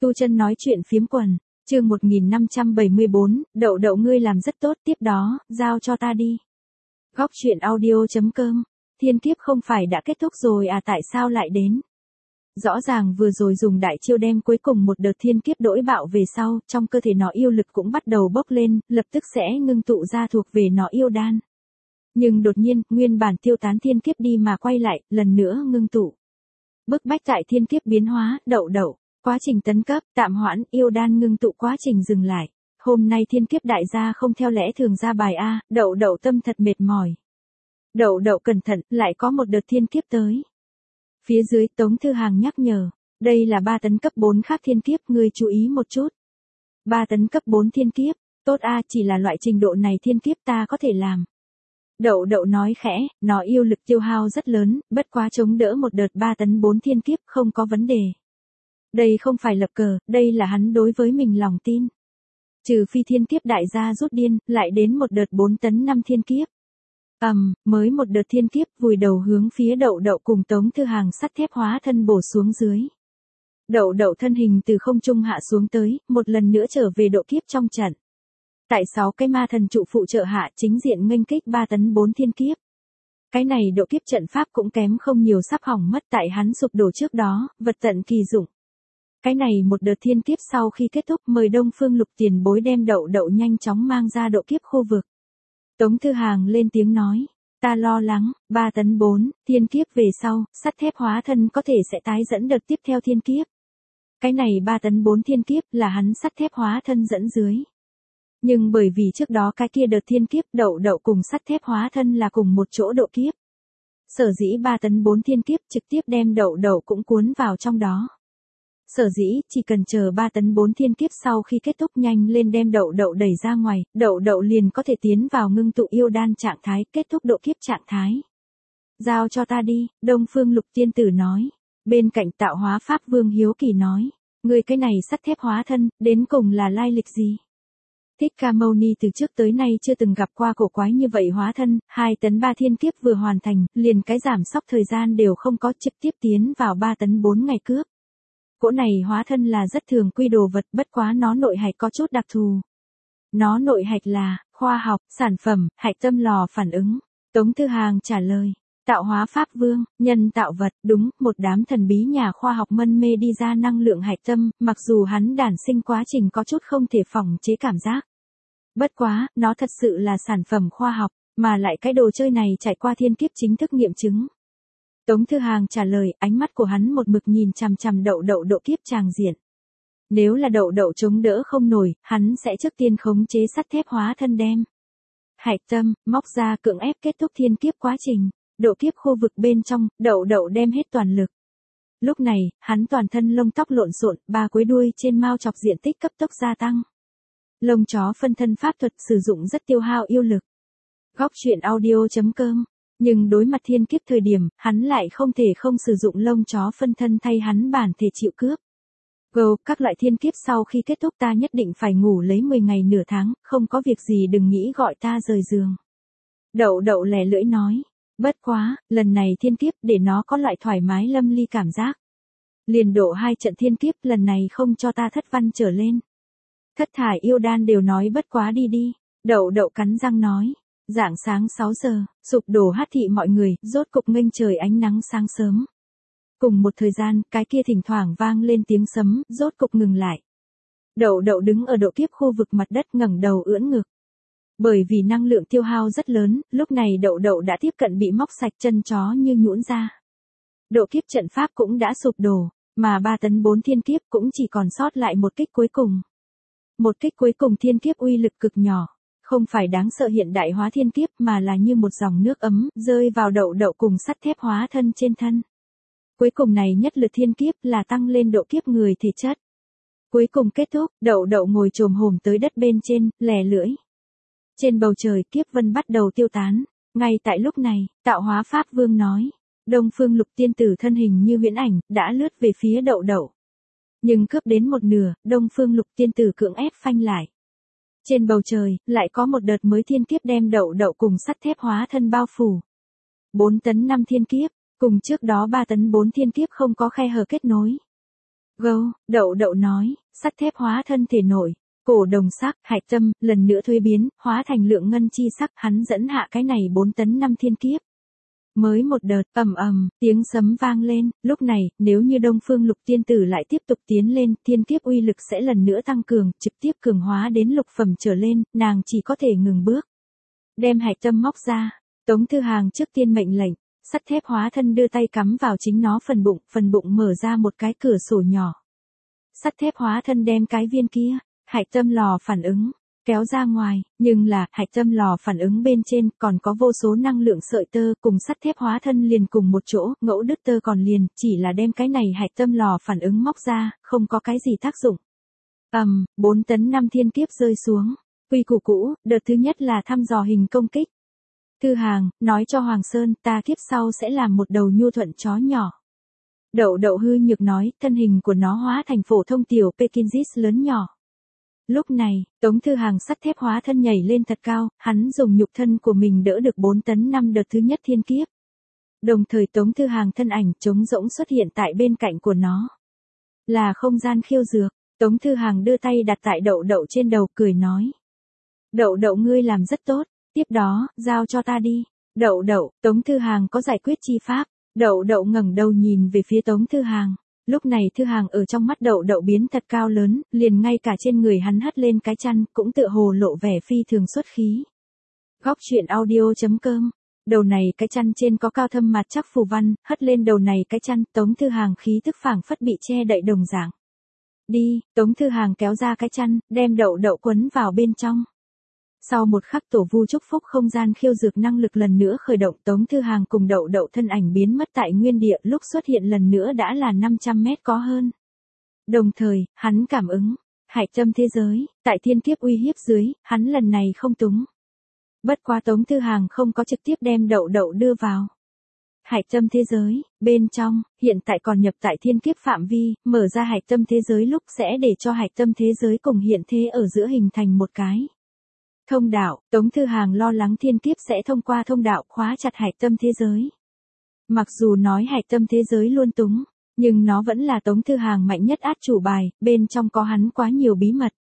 Tu Chân nói chuyện phiếm quần, chương 1574, đậu đậu ngươi làm rất tốt, tiếp đó, giao cho ta đi. Góc chuyện audio.com, thiên kiếp không phải đã kết thúc rồi à, tại sao lại đến? Rõ ràng vừa rồi dùng đại chiêu đem cuối cùng một đợt thiên kiếp đỗi bạo về sau, trong cơ thể nó yêu lực cũng bắt đầu bốc lên, lập tức sẽ ngưng tụ ra thuộc về nó yêu đan. Nhưng đột nhiên, nguyên bản tiêu tán thiên kiếp đi mà quay lại, lần nữa ngưng tụ. Bức bách tại thiên kiếp biến hóa, đậu đậu. Quá trình tấn cấp, tạm hoãn, yêu đan ngưng tụ quá trình dừng lại. Hôm nay thiên kiếp đại gia không theo lẽ thường ra bài A, đậu đậu tâm thật mệt mỏi. Đậu đậu cẩn thận, lại có một đợt thiên kiếp tới. Phía dưới Tống Thư Hàng nhắc nhở, đây là 3 tấn cấp 4 khác thiên kiếp, ngươi chú ý một chút. 3 tấn cấp 4 thiên kiếp, tốt A, chỉ là loại trình độ này thiên kiếp ta có thể làm. Đậu đậu nói khẽ, nó yêu lực tiêu hao rất lớn, bất quá chống đỡ một đợt 3 tấn 4 thiên kiếp không có vấn đề. Đây không phải lập cờ, đây là hắn đối với mình lòng tin. Trừ phi thiên kiếp đại gia rút điên, lại đến một đợt 4 tấn 5 thiên kiếp. Mới một đợt thiên kiếp vùi đầu hướng phía đậu đậu cùng Tống Thư Hàng sắt thép hóa thân bổ xuống dưới. Đậu đậu thân hình từ không trung hạ xuống tới, một lần nữa trở về độ kiếp trong trận. Tại 6 cái ma thần trụ phụ trợ hạ chính diện nghênh kích 3 tấn 4 thiên kiếp. Cái này độ kiếp trận pháp cũng kém không nhiều, sắp hỏng mất tại hắn sụp đổ trước đó, vật tận kỳ dụng. Cái này một đợt thiên kiếp sau khi kết thúc, mời Đông Phương Lục tiền bối đem đậu đậu nhanh chóng mang ra độ kiếp khu vực. Tống Thư Hàng lên tiếng nói, ta lo lắng, 3 tấn 4, thiên kiếp về sau, sắt thép hóa thân có thể sẽ tái dẫn đợt tiếp theo thiên kiếp. Cái này 3 tấn 4 thiên kiếp là hắn sắt thép hóa thân dẫn dưới. Nhưng bởi vì trước đó cái kia đợt thiên kiếp đậu đậu cùng sắt thép hóa thân là cùng một chỗ độ kiếp. Sở dĩ 3 tấn 4 thiên kiếp trực tiếp đem đậu đậu cũng cuốn vào trong đó. Sở dĩ, chỉ cần chờ 3 tấn 4 thiên kiếp sau khi kết thúc nhanh lên đem đậu đậu đẩy ra ngoài, đậu đậu liền có thể tiến vào ngưng tụ yêu đan trạng thái, kết thúc độ kiếp trạng thái. Giao cho ta đi, Đông Phương Lục tiên tử nói. Bên cạnh Tạo Hóa Pháp Vương hiếu kỳ nói, người cái này sắt thép hóa thân, đến cùng là lai lịch gì? Thích Ca Mâu Ni từ trước tới nay chưa từng gặp qua cổ quái như vậy hóa thân, 2 tấn 3 thiên kiếp vừa hoàn thành, liền cái giảm sóc thời gian đều không có, trực tiếp tiến vào 3 tấn 4 ngày cướp. Cỗ này hóa thân là rất thường quy đồ vật, bất quá nó nội hạch có chút đặc thù. Nó nội hạch là, khoa học, sản phẩm, hạch tâm lò phản ứng. Tống Thư Hàng trả lời, Tạo Hóa Pháp Vương, nhân tạo vật, đúng, một đám thần bí nhà khoa học mân mê đi ra năng lượng hạch tâm, mặc dù hắn đản sinh quá trình có chút không thể phòng chế cảm giác. Bất quá, nó thật sự là sản phẩm khoa học, mà lại cái đồ chơi này trải qua thiên kiếp chính thức nghiệm chứng. Tống Thư Hàng trả lời, ánh mắt của hắn một mực nhìn chằm chằm đậu đậu độ kiếp tràng diện. Nếu là đậu đậu chống đỡ không nổi, hắn sẽ trước tiên khống chế sắt thép hóa thân đem hạch tâm, móc ra cưỡng ép kết thúc thiên kiếp quá trình. Độ kiếp khu vực bên trong, đậu đậu đem hết toàn lực. Lúc này, hắn toàn thân lông tóc lộn xộn, 3 cuối đuôi trên mao chọc diện tích cấp tốc gia tăng. Lông chó phân thân pháp thuật sử dụng rất tiêu hao yêu lực. Góc chuyện audio.com. Nhưng đối mặt thiên kiếp thời điểm, hắn lại không thể không sử dụng lông chó phân thân thay hắn bản thể chịu cướp. Các loại thiên kiếp sau khi kết thúc ta nhất định phải ngủ lấy 10 ngày nửa tháng, không có việc gì đừng nghĩ gọi ta rời giường. Đậu đậu lẻ lưỡi nói. Bất quá, lần này thiên kiếp để nó có loại thoải mái lâm ly cảm giác. Liền độ 2 trận thiên kiếp lần này không cho ta thất văn trở lên. Thất thải yêu đan đều nói bất quá đi đi. Đậu đậu cắn răng nói. Rạng sáng 6 giờ, sụp đổ hát thị mọi người, rốt cục nghênh trời ánh nắng sáng sớm. Cùng một thời gian, cái kia thỉnh thoảng vang lên tiếng sấm, rốt cục ngừng lại. Đậu đậu đứng ở độ kiếp khu vực mặt đất ngẩng đầu ưỡn ngực. Bởi vì năng lượng tiêu hao rất lớn, lúc này đậu đậu đã tiếp cận bị móc sạch, chân chó như nhũn ra. Độ kiếp trận pháp cũng đã sụp đổ, mà 3 tấn 4 thiên kiếp cũng chỉ còn sót lại một kích cuối cùng. Một kích cuối cùng thiên kiếp uy lực cực nhỏ. Không phải đáng sợ hiện đại hóa thiên kiếp mà là như một dòng nước ấm, rơi vào đậu đậu cùng sắt thép hóa thân trên thân. Cuối cùng này nhất lượt thiên kiếp là tăng lên độ kiếp người thể chất. Cuối cùng kết thúc, đậu đậu ngồi chồm hổm tới đất bên trên, lè lưỡi. Trên bầu trời kiếp vân bắt đầu tiêu tán. Ngay tại lúc này, Tạo Hóa Pháp Vương nói. Đông Phương Lục tiên tử thân hình như huyễn ảnh, đã lướt về phía đậu đậu. Nhưng cướp đến một nửa, Đông Phương Lục tiên tử cưỡng ép phanh lại. Trên bầu trời, lại có một đợt mới thiên kiếp đem đậu đậu cùng sắt thép hóa thân bao phủ. 4 tấn 5 thiên kiếp, cùng trước đó 3 tấn 4 thiên kiếp không có khe hở kết nối. Gâu, đậu đậu nói, sắt thép hóa thân thể nổi. Cổ đồng sắc, hạch tâm, lần nữa thuế biến, hóa thành lượng ngân chi sắc, hắn dẫn hạ cái này 4 tấn 5 thiên kiếp. Mới một đợt, tiếng sấm vang lên, lúc này, nếu như Đông Phương Lục tiên tử lại tiếp tục tiến lên, thiên kiếp uy lực sẽ lần nữa tăng cường, trực tiếp cường hóa đến lục phẩm trở lên, nàng chỉ có thể ngừng bước. Đem hạch tâm móc ra, Tống Thư Hàng trước tiên mệnh lệnh, sắt thép hóa thân đưa tay cắm vào chính nó phần bụng mở ra một cái cửa sổ nhỏ. Sắt thép hóa thân đem cái viên kia, hạch tâm lò phản ứng, kéo ra ngoài, nhưng là, hạch tâm lò phản ứng bên trên còn có vô số năng lượng sợi tơ cùng sắt thép hóa thân liền cùng một chỗ, ngẫu đứt tơ còn liền, chỉ là đem cái này hạch tâm lò phản ứng móc ra, không có cái gì tác dụng. 4 tấn 5 thiên kiếp rơi xuống, quy củ cũ, đợt thứ nhất là thăm dò hình công kích. Thư Hàng, nói cho Hoàng Sơn, ta kiếp sau sẽ làm một đầu nhu thuận chó nhỏ. Đậu đậu hư nhược nói, thân hình của nó hóa thành phổ thông tiểu Pekingese lớn nhỏ. Lúc này, Tống Thư Hàng sắt thép hóa thân nhảy lên thật cao, hắn dùng nhục thân của mình đỡ được 4 tấn 5 đợt thứ nhất thiên kiếp. Đồng thời Tống Thư Hàng thân ảnh trống rỗng xuất hiện tại bên cạnh của nó. Là không gian khiêu dược, Tống Thư Hàng đưa tay đặt tại đậu đậu trên đầu cười nói. Đậu đậu ngươi làm rất tốt, tiếp đó, giao cho ta đi. Đậu đậu, Tống Thư Hàng có giải quyết chi pháp, đậu đậu ngẩng đầu nhìn về phía Tống Thư Hàng. Lúc này Thư Hàng ở trong mắt đậu đậu biến thật cao lớn, liền ngay cả trên người hắn hất lên cái chăn, cũng tựa hồ lộ vẻ phi thường xuất khí. Góc truyện audio.com. Đầu này cái chăn trên có cao thâm mặt chắc phù văn, hất lên đầu này cái chăn, Tống Thư Hàng khí tức phảng phất bị che đậy đồng dạng. Đi, Tống Thư Hàng kéo ra cái chăn, đem đậu đậu quấn vào bên trong. Sau một khắc tổ vu chúc phúc không gian khiêu dược năng lực lần nữa khởi động, Tống Thư Hàng cùng đậu đậu thân ảnh biến mất tại nguyên địa, lúc xuất hiện lần nữa đã là 500 mét có hơn. Đồng thời, hắn cảm ứng, hạch tâm thế giới, tại thiên kiếp uy hiếp dưới, hắn lần này không túng. Bất quá Tống Thư Hàng không có trực tiếp đem đậu đậu đưa vào. Hạch tâm thế giới, bên trong, hiện tại còn nhập tại thiên kiếp phạm vi, mở ra hạch tâm thế giới lúc sẽ để cho hạch tâm thế giới cùng hiện thế ở giữa hình thành một cái thông đạo. Tống Thư Hàng lo lắng thiên kiếp sẽ thông qua thông đạo khóa chặt hạch tâm thế giới. Mặc dù nói hạch tâm thế giới luôn túng, nhưng nó vẫn là Tống Thư Hàng mạnh nhất át chủ bài, bên trong có hắn quá nhiều bí mật.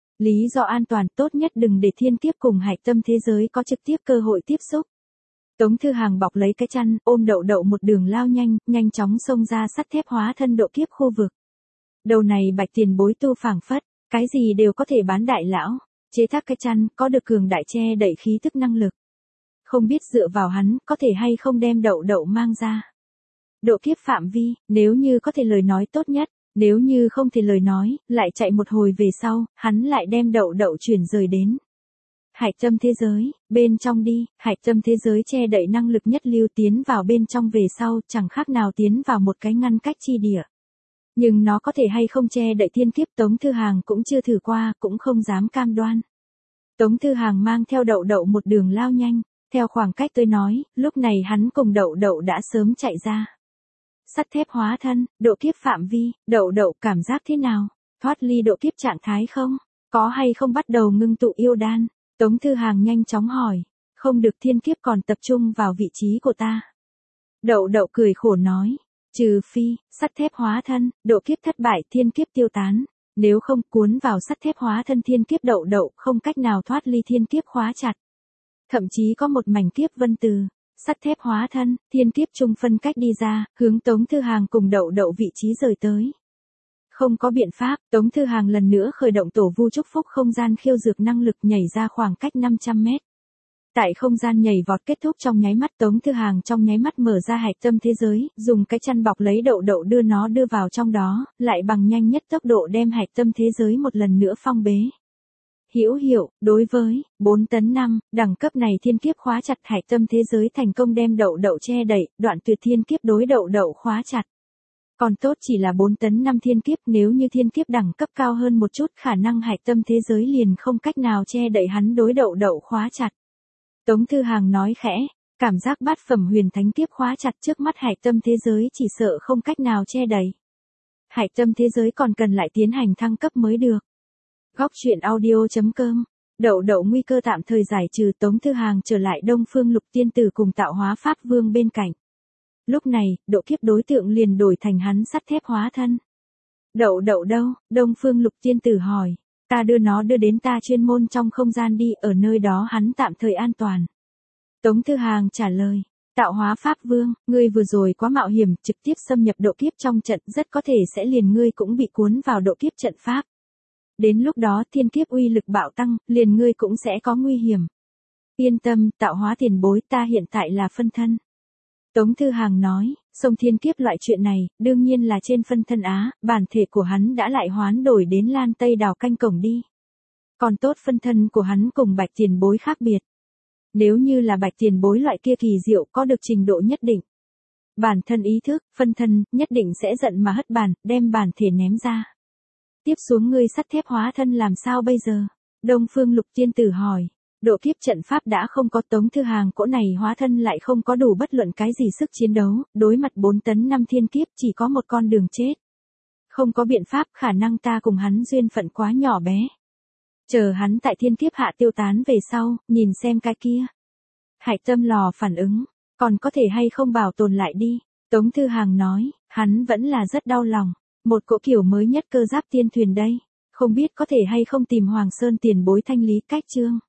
Lý do an toàn tốt nhất đừng để thiên kiếp cùng hạch tâm thế giới có trực tiếp cơ hội tiếp xúc. Tống Thư Hàng bọc lấy cái chăn, ôm đậu đậu một đường lao nhanh chóng xông ra sắt thép hóa thân độ kiếp khu vực. Đầu này bạch tiền bối tu phảng phất, cái gì đều có thể bán đại lão. Chế tác cái chăn, có được cường đại che đẩy khí tức năng lực. Không biết dựa vào hắn, có thể hay không đem đậu đậu mang ra. Độ kiếp phạm vi, nếu như có thể lời nói tốt nhất, nếu như không thể lời nói, lại chạy một hồi về sau, hắn lại đem đậu đậu chuyển rời đến hạch tâm thế giới, bên trong đi, hạch tâm thế giới che đậy năng lực nhất lưu tiến vào bên trong về sau, chẳng khác nào tiến vào một cái ngăn cách chi địa. Nhưng nó có thể hay không che đậy thiên kiếp Tống Thư Hàng cũng chưa thử qua, cũng không dám cam đoan. Tống Thư Hàng mang theo đậu đậu một đường lao nhanh, theo khoảng cách tôi nói, lúc này hắn cùng đậu đậu đã sớm chạy ra. Sắt thép hóa thân, độ kiếp phạm vi, đậu đậu cảm giác thế nào? Thoát ly độ kiếp trạng thái không? Có hay không bắt đầu ngưng tụ yêu đan? Tống Thư Hàng nhanh chóng hỏi, không được thiên kiếp còn tập trung vào vị trí của ta. Đậu đậu cười khổ nói. Trừ phi, sắt thép hóa thân, độ kiếp thất bại thiên kiếp tiêu tán, nếu không cuốn vào sắt thép hóa thân thiên kiếp đậu đậu không cách nào thoát ly thiên kiếp khóa chặt. Thậm chí có một mảnh kiếp vân từ, sắt thép hóa thân, thiên kiếp chung phân cách đi ra, hướng Tống Thư Hàng cùng đậu đậu vị trí rời tới. Không có biện pháp, Tống Thư Hàng lần nữa khởi động tổ vu chúc phúc không gian khiêu dược năng lực nhảy ra khoảng cách 500 mét. Tại không gian nhảy vọt kết thúc trong nháy mắt Tống Thư Hàng trong nháy mắt mở ra hạch tâm thế giới, dùng cái chăn bọc lấy đậu đậu đưa nó đưa vào trong đó, lại bằng nhanh nhất tốc độ đem hạch tâm thế giới một lần nữa phong bế. Hữu hiệu, đối với 4 tấn 5, đẳng cấp này thiên kiếp khóa chặt hạch tâm thế giới thành công đem đậu đậu che đậy, đoạn tuyệt thiên kiếp đối đậu đậu khóa chặt. Còn tốt chỉ là 4 tấn 5 thiên kiếp, nếu như thiên kiếp đẳng cấp cao hơn một chút khả năng hạch tâm thế giới liền không cách nào che đậy hắn đối đậu đậu khóa chặt. Tống Thư Hàng nói khẽ, cảm giác bát phẩm huyền thánh kiếp khóa chặt trước mắt hạch tâm thế giới chỉ sợ không cách nào che đậy. Hạch tâm thế giới còn cần lại tiến hành thăng cấp mới được. Góc truyện audio.com. Đậu đậu nguy cơ tạm thời giải trừ Tống Thư Hàng trở lại Đông Phương Lục tiên tử cùng Tạo Hóa Pháp Vương bên cạnh. Lúc này, độ kiếp đối tượng liền đổi thành hắn sắt thép hóa thân. Đậu đậu đâu? Đông Phương Lục Tiên Tử hỏi. Ta đưa nó đến ta chuyên môn trong không gian đi, ở nơi đó hắn tạm thời an toàn. Tống Thư Hàng trả lời. Tạo hóa Pháp Vương, ngươi vừa rồi quá mạo hiểm, trực tiếp xâm nhập độ kiếp trong trận, rất có thể sẽ liền ngươi cũng bị cuốn vào độ kiếp trận pháp. Đến lúc đó thiên kiếp uy lực bạo tăng, liền ngươi cũng sẽ có nguy hiểm. Yên tâm, tạo hóa tiền bối, ta hiện tại là phân thân. Tống Thư Hàng nói, xông thiên kiếp loại chuyện này, đương nhiên là trên phân thân á, bản thể của hắn đã lại hoán đổi đến Lan Tây Đào Canh Cổng đi. Còn tốt phân thân của hắn cùng Bạch tiền bối khác biệt. Nếu như là Bạch tiền bối loại kia kỳ diệu có được trình độ nhất định. Bản thân ý thức, phân thân, nhất định sẽ giận mà hất bàn, đem bản thể ném ra. Tiếp xuống ngươi sắt thép hóa thân làm sao bây giờ? Đông Phương Lục Tiên Tử hỏi. Độ kiếp trận pháp đã không có, Tống Thư Hàng cỗ này hóa thân lại không có đủ bất luận cái gì sức chiến đấu, đối mặt 4 tấn 5 thiên kiếp chỉ có một con đường chết. Không có biện pháp, khả năng ta cùng hắn duyên phận quá nhỏ bé. Chờ hắn tại thiên kiếp hạ tiêu tán về sau, nhìn xem cái kia. Hạch tâm lò phản ứng, còn có thể hay không bảo tồn lại đi. Tống Thư Hàng nói, hắn vẫn là rất đau lòng. Một cỗ kiểu mới nhất cơ giáp tiên thuyền đây. Không biết có thể hay không tìm Hoàng Sơn tiền bối thanh lý cách chương.